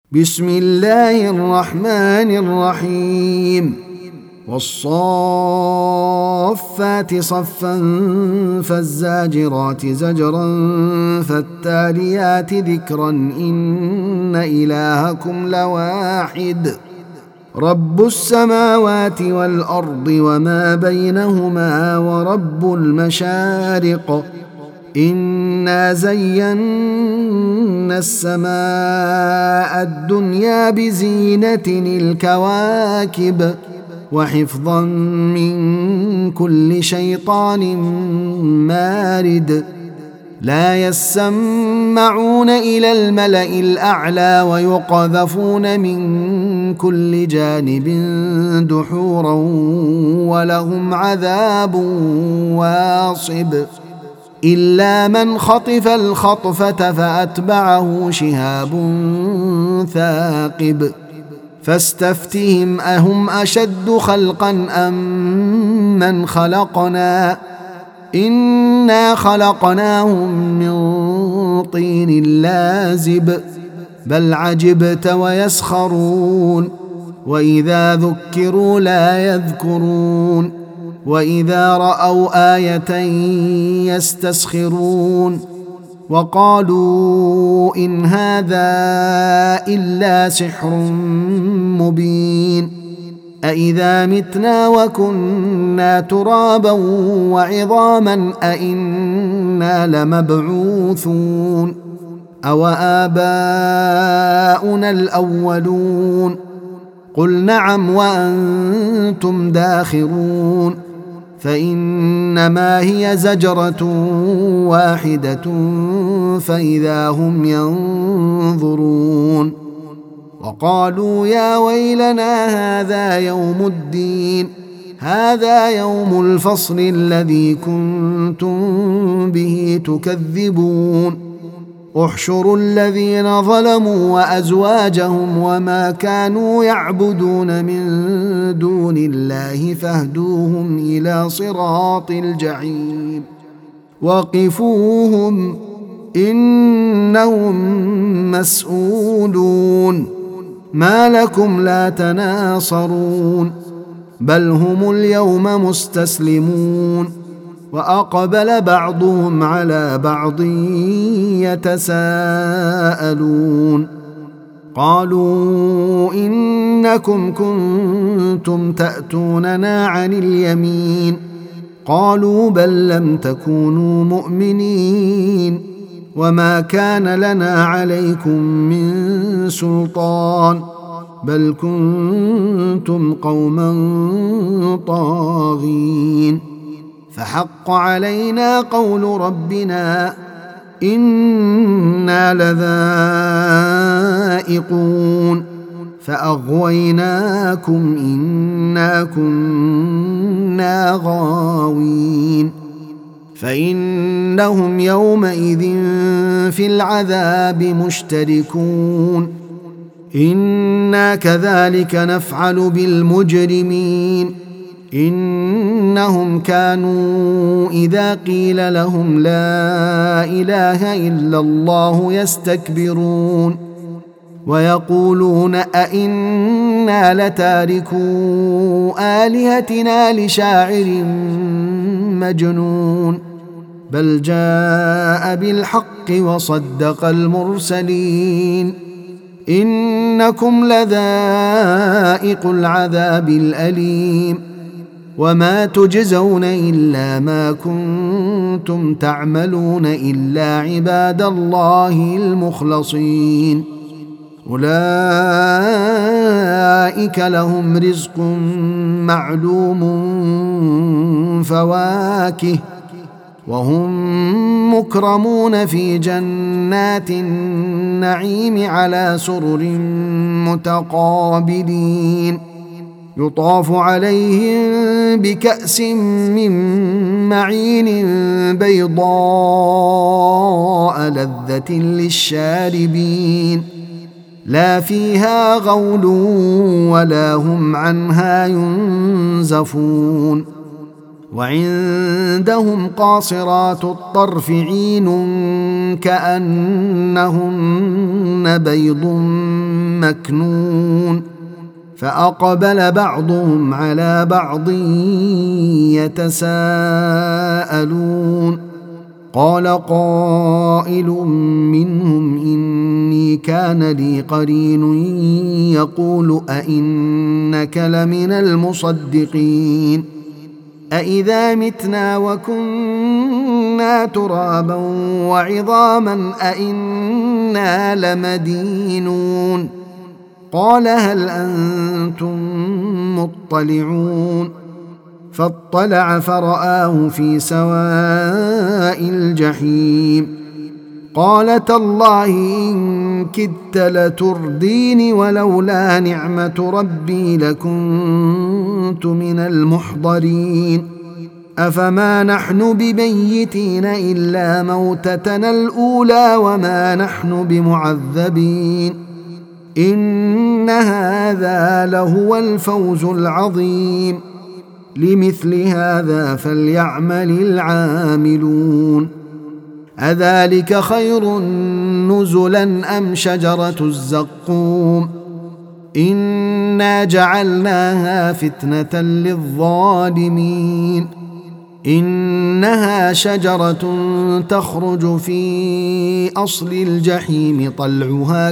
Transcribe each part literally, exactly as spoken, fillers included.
بسم الله الرحمن الرحيم والصافات صفا فالزاجرات زجرا فالتاليات ذكرا إن إلهكم لواحد رب السماوات والأرض وما بينهما ورب المشارق إنا زينا السماء الدنيا بزينة الكواكب وحفظا من كل شيطان مارد لا يسمعون إلى الملأ الأعلى ويقذفون من كل جانب دحورا ولهم عذاب واصب إلا من خطف الخطفة فأتبعه شهاب ثاقب فاستفتهم أهم أشد خلقا أم من خلقنا إنا خلقناهم من طين لازب بل عجبت ويسخرون وإذا ذكروا لا يذكرون وإذا رأوا آية يستسخرون وقالوا إن هذا إلا سحر مبين أإذا متنا وكنا ترابا وعظاما أإنا لمبعوثون أو آباؤنا الأولون قل نعم وأنتم داخرون فإنما هي زجرة واحدة فإذا هم ينظرون وقالوا يا ويلنا هذا يوم الدين هذا يوم الفصل الذي كنتم به تكذبون احشروا الذين ظلموا وأزواجهم وما كانوا يعبدون من دون الله فاهدوهم إلى صراط الجحيم وقفوهم إنهم مسؤولون ما لكم لا تناصرون بل هم اليوم مستسلمون وأقبل بعضهم على بعض يتساءلون قالوا إنكم كنتم تأتوننا عن اليمين قالوا بل لم تكونوا مؤمنين وما كان لنا عليكم من سلطان بل كنتم قوما طاغين فحق علينا قول ربنا إنا لذائقون فأغويناكم إنا كنا غاوين فإنهم يومئذ في العذاب مشتركون إنا كذلك نفعل بالمجرمين إنهم كانوا إذا قيل لهم لا إله إلا الله يستكبرون ويقولون أئنا لتاركو آلهتنا لشاعر مجنون بل جاء بالحق وصدق المرسلين إنكم لذائق العذاب الأليم وما تجزون إلا ما كنتم تعملون إلا عباد الله المخلصين أولئك لهم رزق معلوم فواكه وهم مكرمون في جنات النعيم على سرر متقابلين يطاف عليهم بكأس من معين بيضاء لذة للشاربين لا فيها غول ولا هم عنها ينزفون وعندهم قاصرات الطرف عين كأنهن بيض مكنون فأقبل بعضهم على بعض يتساءلون قال قائل منهم إني كان لي قرين يقول أئنك لمن المصدقين أإذا متنا وكنا ترابا وعظاما أئنا لمدينون قال هل أنتم مطلعون فاطلع فرآه في سواء الجحيم قال تالله إن كدت لتردين ولولا نعمة ربي لكنت من المحضرين أفما نحن بميتين إلا موتتنا الأولى وما نحن بمعذبين إن هذا لهو الفوز العظيم لمثل هذا فليعمل العاملون أذلك خير نزلا أم شجرة الزقوم إنا جعلناها فتنة للظالمين إنها شجرة تخرج في أصل الجحيم طلعها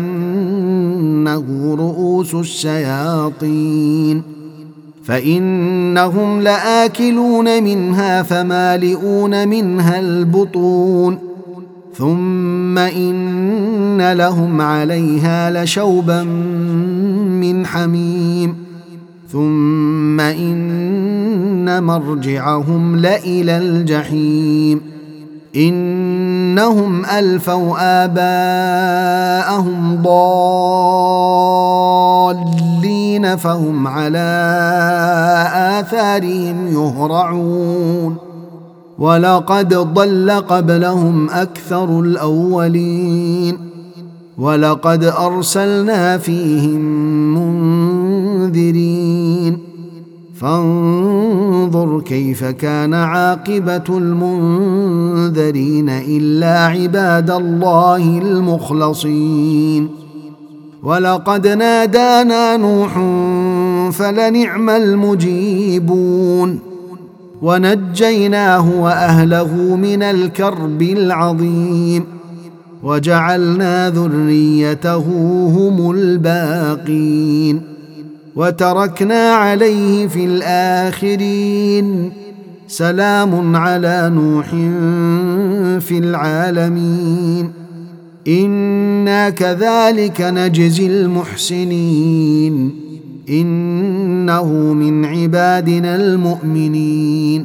كأنه رؤوس الشياطين فإنهم لآكلون منها فمالئون منها البطون ثم إن لهم عليها لشوبا من حميم ثم إن مرجعهم لإلى الجحيم إنهم ألفوا آباءهم ضالين فهم على آثارهم يهرعون ولقد ضل قبلهم أكثر الأولين ولقد أرسلنا فيهم منذرين فانظر كيف كان عاقبة المنذرين إلا عباد الله المخلصين ولقد نادانا نوح فلنعم المجيبون ونجيناه وأهله من الكرب العظيم وجعلنا ذريته هم الباقين وتركنا عليه في الآخرين سلام على نوح في العالمين إنا كذلك نجزي المحسنين إنه من عبادنا المؤمنين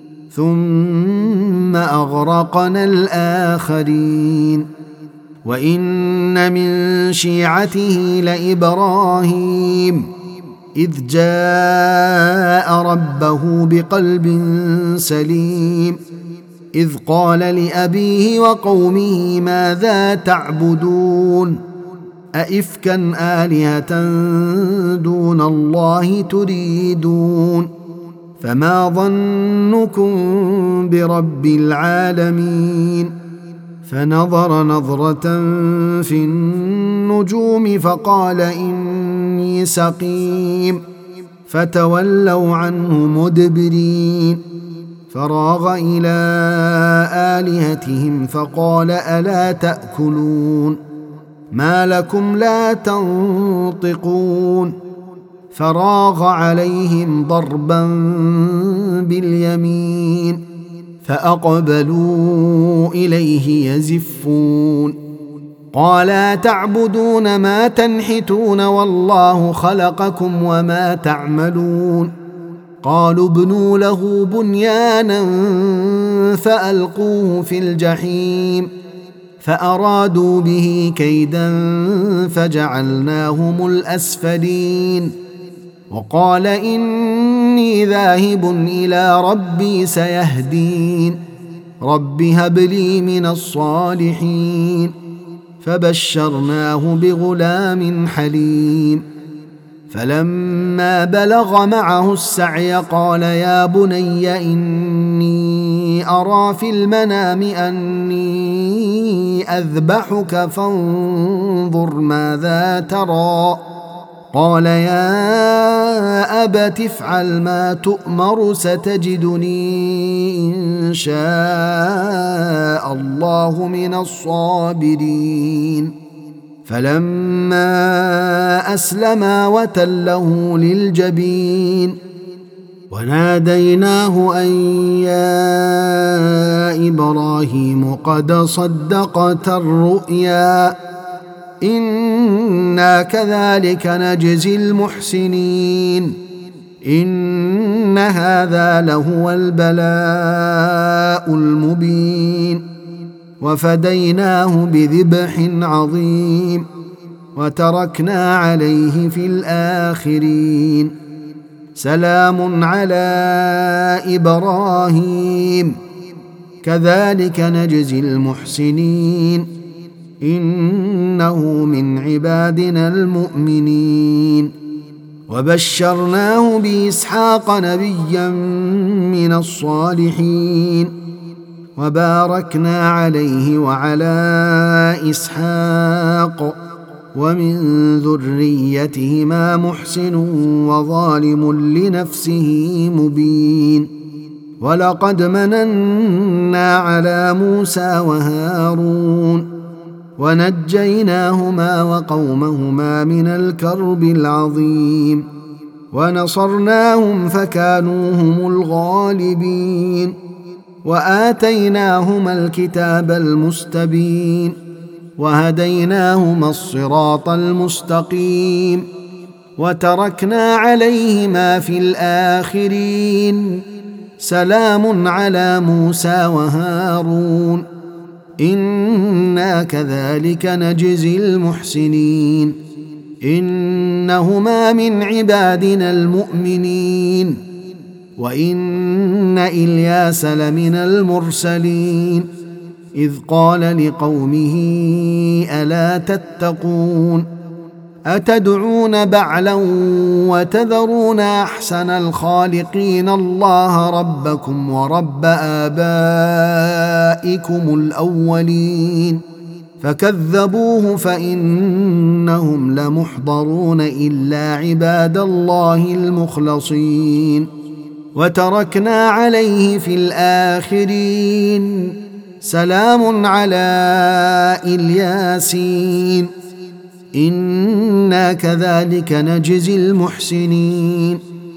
ثم أغرقنا الآخرين وإن من شيعته لإبراهيم إذ جاء ربه بقلب سليم إذ قال لأبيه وقومه ماذا تعبدون أئفكا آلهة دون الله تريدون فما ظنكم برب العالمين فنظر نظرة في النجوم فقال إني سقيم فتولوا عنه مدبرين فراغ إلى آلهتهم فقال ألا تأكلون ما لكم لا تنطقون فراغ عليهم ضربا باليمين فأقبلوا إليه يزفون قالا تعبدون ما تنحتون والله خلقكم وما تعملون قالوا ابنوا له بنيانا فألقوه في الجحيم فأرادوا به كيدا فجعلناهم الأسفلين وقال إني ذاهب إلى ربي سيهدين رب هب لي من الصالحين فبشرناه بغلام حليم فلما بلغ معه السعي قال يا بني إني أرى في المنام أني أذبحك فانظر ماذا ترى. قال يا أبت افعل ما تؤمر ستجدني إن شاء الله من الصابرين. فلما أسلما وتله للجبين وناديناه أن يا إبراهيم قد صدقت الرؤيا إنا كذلك نجزي المحسنين إن هذا لهو البلاء المبين. وفديناه بذبح عظيم وتركنا عليه في الآخرين. سلام على إبراهيم كذلك نجزي المحسنين إنه من عبادنا المؤمنين. وبشرناه بإسحاق نبيا من الصالحين وباركنا عليه وعلى إسحاق ومن ذريتهما محسن وظالم لنفسه مبين. ولقد مننا على موسى وهارون ونجيناهما وقومهما من الكرب العظيم ونصرناهم فكانوا هم الغالبين. وآتيناهما الكتاب المستبين وهديناهما الصراط المستقيم وتركنا عليهما في الآخرين. سلام على موسى وهارون إنا كذلك نجزي المحسنين إنهما من عبادنا المؤمنين. وإن إلياس لمن المرسلين إذ قال لقومه ألا تتقون أتدعون بعلا وتذرون أحسن الخالقين الله ربكم ورب آبائكم الأولين. فكذبوه فإنهم لمحضرون إلا عباد الله المخلصين. وتركنا عليه في الآخرين. سلام على الياسين إنا كذلك نجزي المحسنين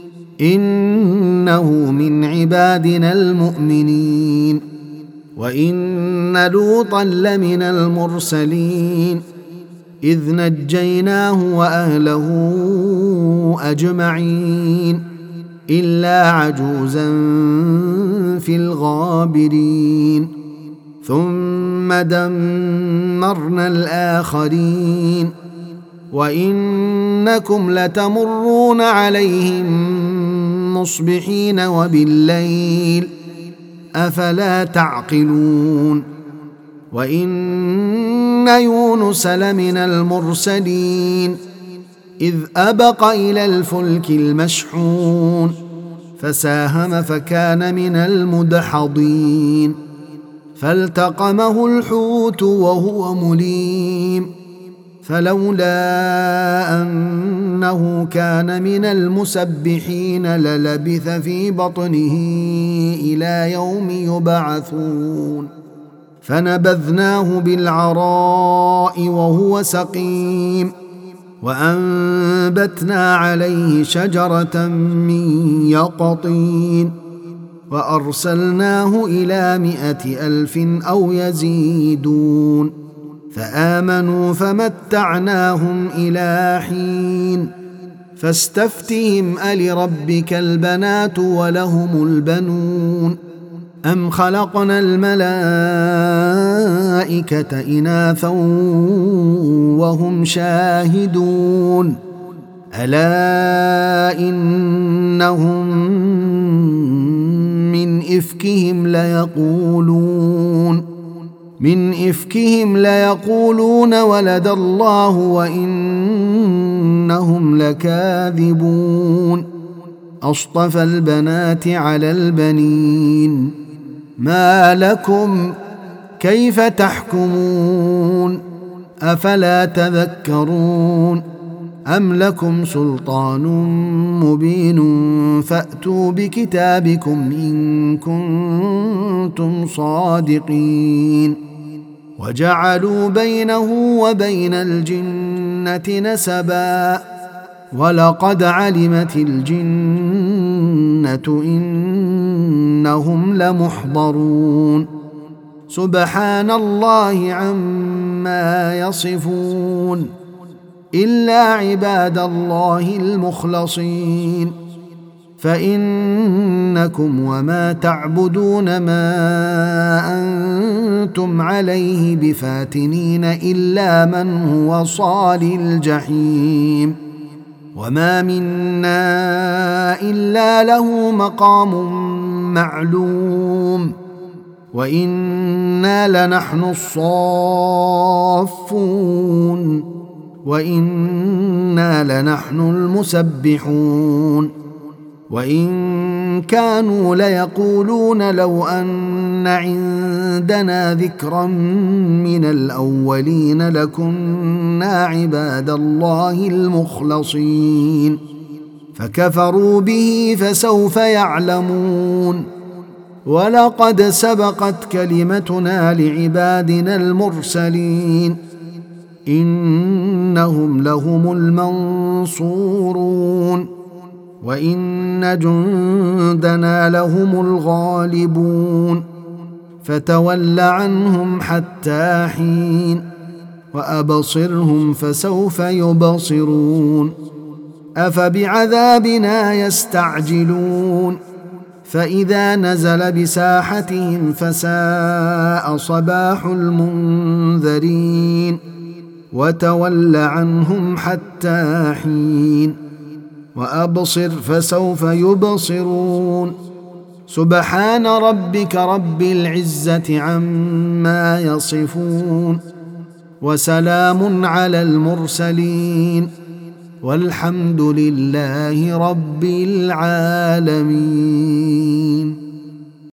إنه من عبادنا المؤمنين. وإن لوطا لمن المرسلين إذ نجيناه وأهله أجمعين إلا عجوزا في الغابرين. ثم دمرنا الآخرين وإنكم لتمرون عليهم مصبحين وبالليل أفلا تعقلون. وإن يونس لمن المرسلين إذ أبق إلى الفلك المشحون فساهم فكان من المدحضين فالتقمه الحوت وهو مليم فلولا أنه كان من المسبحين للبث في بطنه إلى يوم يبعثون. فنبذناه بالعراء وهو سقيم وأنبتنا عليه شجرة من يقطين وأرسلناه إلى مائة ألف أو يزيدون فآمنوا فمتعناهم إلى حين. فاستفتهم ألربك البنات ولهم البنون أم خلقنا الملائكة إناثا وهم شاهدون ألا إنهم من إفكهم ليقولون من إفكهم ليقولون ولد الله وإنهم لكاذبون أصطفى البنات على البنين ما لكم كيف تحكمون أفلا تذكرون أم لكم سلطان مبين فأتوا بكتابكم إن كنتم صادقين وجعلوا بينه وبين الجنة نسبا ولقد علمت الجنة إنهم لمحضرون سبحان الله عما يصفون إلا عباد الله المخلصين فإنكم وما تعبدون ما أنتم عليه بفاتنين إلا من هو صال الجحيم وما منا إلا له مقام معلوم وإنا لنحن الصافون وإنا لنحن المسبحون وإن كانوا ليقولون لو أن عندنا ذكرا من الأولين لكنا عباد الله المخلصين فكفروا به فسوف يعلمون ولقد سبقت كلمتنا لعبادنا المرسلين إنهم لهم المنصورون وإن جندنا لهم الغالبون فتول عنهم حتى حين وأبصرهم فسوف يبصرون أفبعذابنا يستعجلون فإذا نزل بساحتهم فساء صباح المنذرين وتول عنهم حتى حين وأبصر فسوف يبصرون سبحان ربك رب العزة عما يصفون وسلام على المرسلين والحمد لله رب العالمين.